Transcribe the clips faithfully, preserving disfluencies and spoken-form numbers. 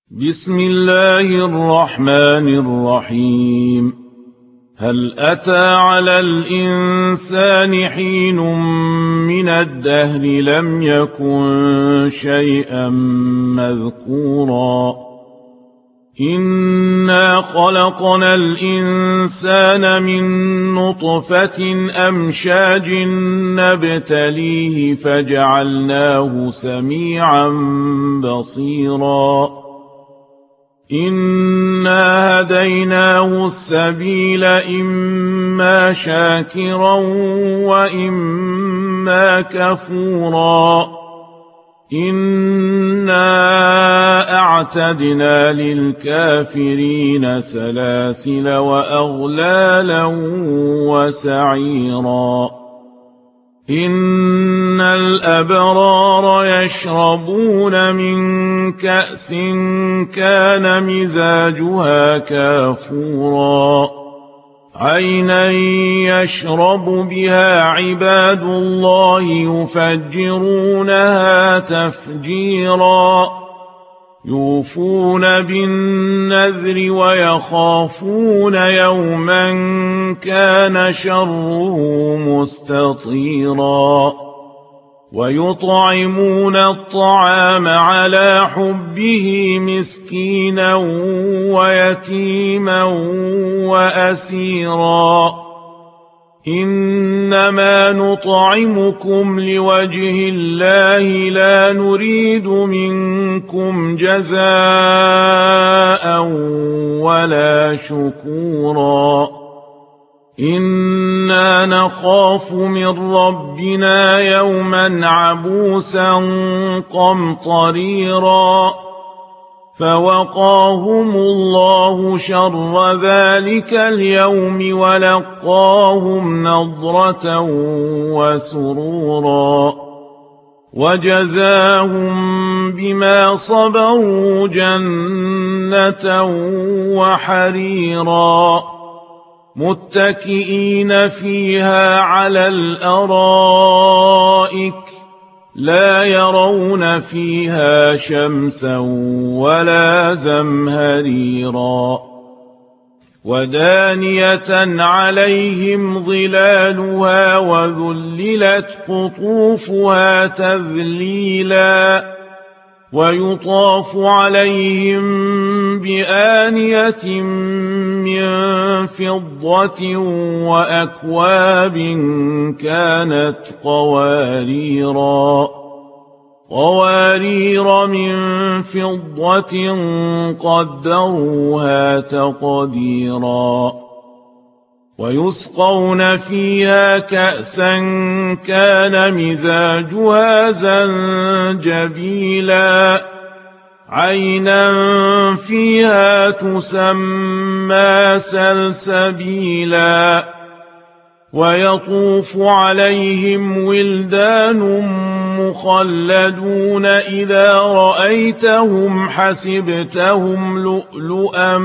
بسم الله الرحمن الرحيم. هل أتى على الإنسان حين من الدهر لم يكن شيئا مذكورا إنا خلقنا الإنسان من نطفة أمشاج نبتليه فجعلناه سميعا بصيرا إنا هديناه السبيل إما شاكرا وإما كفورا إنا أعتدنا للكافرين سلاسل وأغلالا وسعيرا إن الأبرار يشربون من كأس كان مزاجها كافورا عينا يشرب بها عباد الله يفجرونها تفجيرا يوفون بالنذر ويخافون يوما كان شره مستطيرا ويطعمون الطعام على حبه مسكينا ويتيما وأسيرا إنما نطعمكم لوجه الله لا نريد منكم جزاء ولا شكورا إنا نخاف من ربنا يوما عبوسا قمطريرا فوقاهم الله شر ذلك اليوم ولقاهم نضرة وسرورا وجزاهم بما صبروا جنة وحريرا متكئين فيها على الأرائك لا يرون فيها شمسا ولا زمهريرا ودانية عليهم ظلالها وذللت قطوفها تذليلا ويطاف عليهم بآنية من فضة وأكواب كانت قواريرا قوارير من فضة قدروها تقديرا ويسقون فيها كأسا كان مزاجها زنجبيلا عينا فيها تسمى سلسبيلا ويطوف عليهم ولدان مخلدون إذا رأيتهم حسبتهم لؤلؤا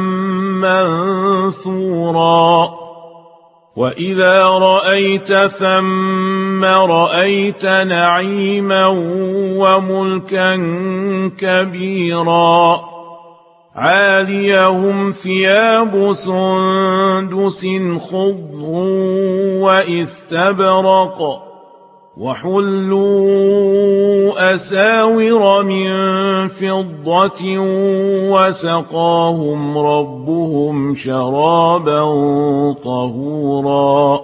منثورا وإذا رأيت ثم رأيت نعيما وملكا كبيرا عاليهم ثياب سندس خضر واستبرق وحلوا أساور من فضة وسقاهم ربهم شرابا طهورا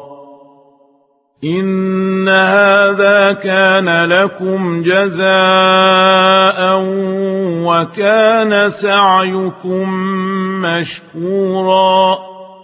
إن هذا كان لكم جزاء وكان سعيكم مشكورا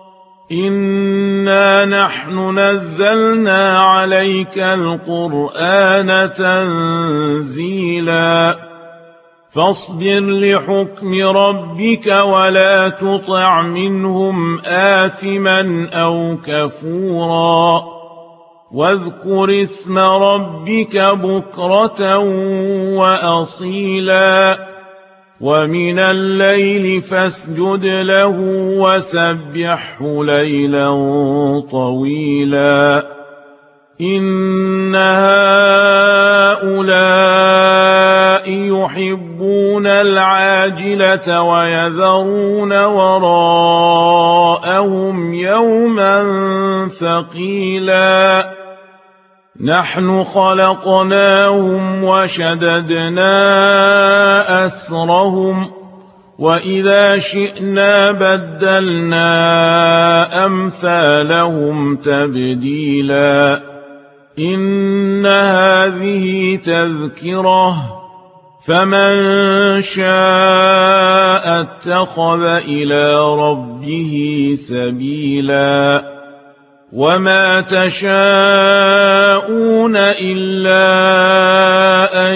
إنا نحن نزلنا عليك القرآن تنزيلا فاصبر لحكم ربك ولا تطع منهم آثما أو كفورا واذكر اسم ربك بكرة وأصيلا ومن الليل فاسجد له وسبحه ليلا طويلا إن هؤلاء يحبون يحبون العاجلة ويذرون وراءهم يوما ثقيلا نحن خلقناهم وشددنا أسرهم وإذا شئنا بدلنا أمثالهم تبديلا إن هذه تذكرة فمن شاء اتخذ إلى ربه سبيلا وما تشاءون إلا أن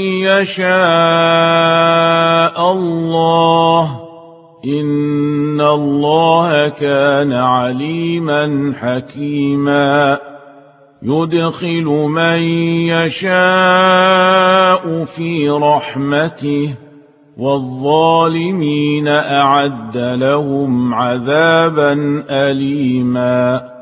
يشاء الله إن الله كان عليما حكيما يدخل من يشاء في رحمته والظالمين أعد لهم عذابا أليما